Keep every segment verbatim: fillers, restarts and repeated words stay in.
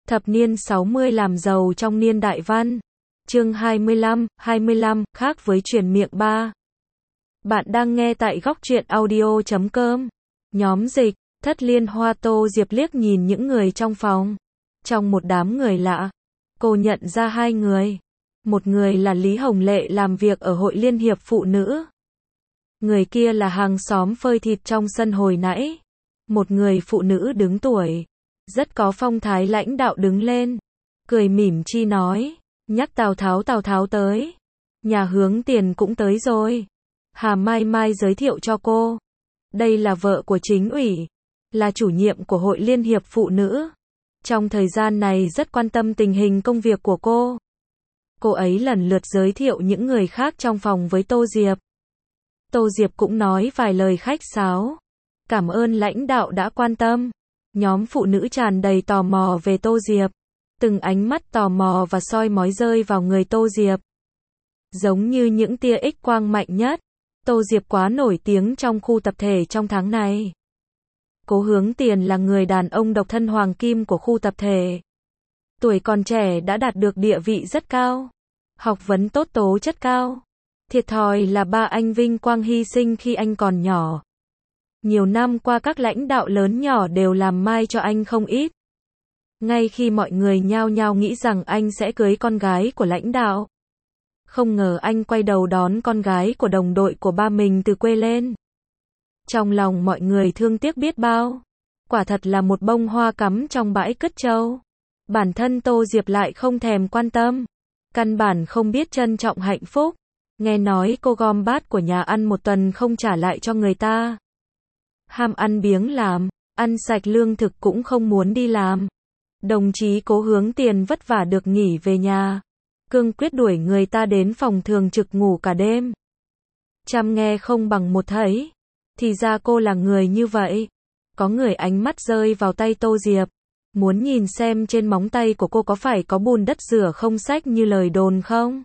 Thập niên sáu mươi làm giàu trong niên đại văn. Chương hai mươi lăm, hai mươi lăm, khác với truyền miệng ba. Bạn đang nghe tại góc truyện audio chấm com. Nhóm dịch, Thất Liên Hoa. Tô Diệp liếc nhìn những người trong phòng. Trong một đám người lạ, cô nhận ra hai người. Một người là Lý Hồng Lệ làm việc ở Hội Liên hiệp Phụ nữ. Người kia là hàng xóm phơi thịt trong sân hồi nãy. Một người phụ nữ đứng tuổi, rất có phong thái lãnh đạo đứng lên, cười mỉm chi nói, nhắc Tào Tháo Tào Tháo tới. Nhà Hướng Tiền cũng tới rồi. Hà Mai Mai giới thiệu cho cô. Đây là vợ của chính ủy, là chủ nhiệm của Hội Liên hiệp Phụ nữ. Trong thời gian này rất quan tâm tình hình công việc của cô. Cô ấy lần lượt giới thiệu những người khác trong phòng với Tô Diệp. Tô Diệp cũng nói vài lời khách sáo. Cảm ơn lãnh đạo đã quan tâm. Nhóm phụ nữ tràn đầy tò mò về Tô Diệp. Từng ánh mắt tò mò và soi mói rơi vào người Tô Diệp. Giống như những tia X quang mạnh nhất. Tô Diệp quá nổi tiếng trong khu tập thể trong tháng này. Cố Hướng Tiền là người đàn ông độc thân hoàng kim của khu tập thể. Tuổi còn trẻ đã đạt được địa vị rất cao. Học vấn tốt, tố chất cao. Thiệt thòi là ba anh vinh quang hy sinh khi anh còn nhỏ. Nhiều năm qua các lãnh đạo lớn nhỏ đều làm mai cho anh không ít. Ngay khi mọi người nhao nhao nghĩ rằng anh sẽ cưới con gái của lãnh đạo, không ngờ anh quay đầu đón con gái của đồng đội của ba mình từ quê lên. Trong lòng mọi người thương tiếc biết bao. Quả thật là một bông hoa cắm trong bãi cất trâu. Bản thân Tô Diệp lại không thèm quan tâm. Căn bản không biết trân trọng hạnh phúc. Nghe nói cô gom bát của nhà ăn một tuần không trả lại cho người ta. Ham ăn biếng làm, ăn sạch lương thực cũng không muốn đi làm. Đồng chí Cố Hướng Tiền vất vả được nghỉ về nhà. Cương quyết đuổi người ta đến phòng thường trực ngủ cả đêm. Chăm nghe không bằng một thấy. Thì ra cô là người như vậy. Có người ánh mắt rơi vào tay Tô Diệp. Muốn nhìn xem trên móng tay của cô có phải có bùn đất rửa không sách như lời đồn không?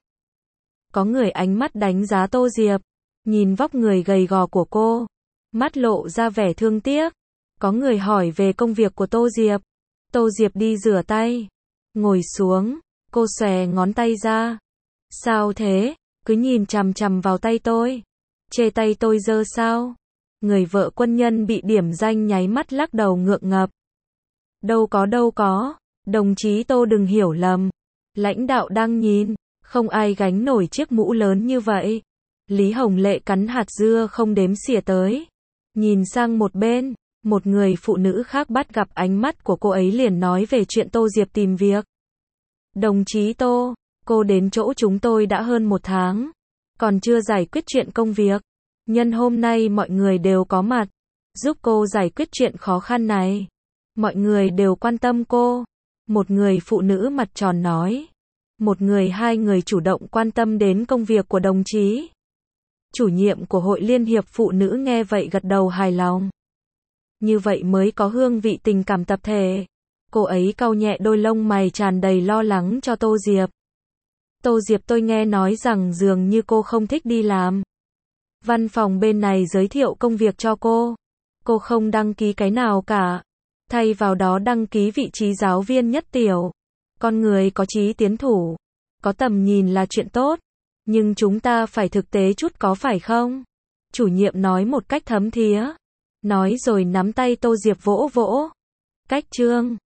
Có người ánh mắt đánh giá Tô Diệp. Nhìn vóc người gầy gò của cô. Mắt lộ ra vẻ thương tiếc. Có người hỏi về công việc của Tô Diệp. Tô Diệp đi rửa tay. Ngồi xuống. Cô xòe ngón tay ra. Sao thế? Cứ nhìn chằm chằm vào tay tôi. Chê tay tôi dơ sao? Người vợ quân nhân bị điểm danh nháy mắt lắc đầu ngượng ngập. Đâu có đâu có. Đồng chí Tô đừng hiểu lầm. Lãnh đạo đang nhìn. Không ai gánh nổi chiếc mũ lớn như vậy. Lý Hồng Lệ cắn hạt dưa không đếm xỉa tới. Nhìn sang một bên, một người phụ nữ khác bắt gặp ánh mắt của cô ấy liền nói về chuyện Tô Diệp tìm việc. Đồng chí Tô, cô đến chỗ chúng tôi đã hơn một tháng, còn chưa giải quyết chuyện công việc. Nhân hôm nay mọi người đều có mặt, giúp cô giải quyết chuyện khó khăn này. Mọi người đều quan tâm cô. Một người phụ nữ mặt tròn nói. Một người hai người chủ động quan tâm đến công việc của đồng chí. Chủ nhiệm của Hội Liên hiệp Phụ nữ nghe vậy gật đầu hài lòng. Như vậy mới có hương vị tình cảm tập thể. Cô ấy cau nhẹ đôi lông mày tràn đầy lo lắng cho Tô Diệp. Tô Diệp, tôi nghe nói rằng dường như cô không thích đi làm. Văn phòng bên này giới thiệu công việc cho cô. Cô không đăng ký cái nào cả. Thay vào đó đăng ký vị trí giáo viên nhất tiểu. Con người có chí tiến thủ, có tầm nhìn là chuyện tốt. Nhưng chúng ta phải thực tế chút có phải không? Chủ nhiệm nói một cách thấm thía. Nói rồi nắm tay Tô Diệp vỗ vỗ. Cách chương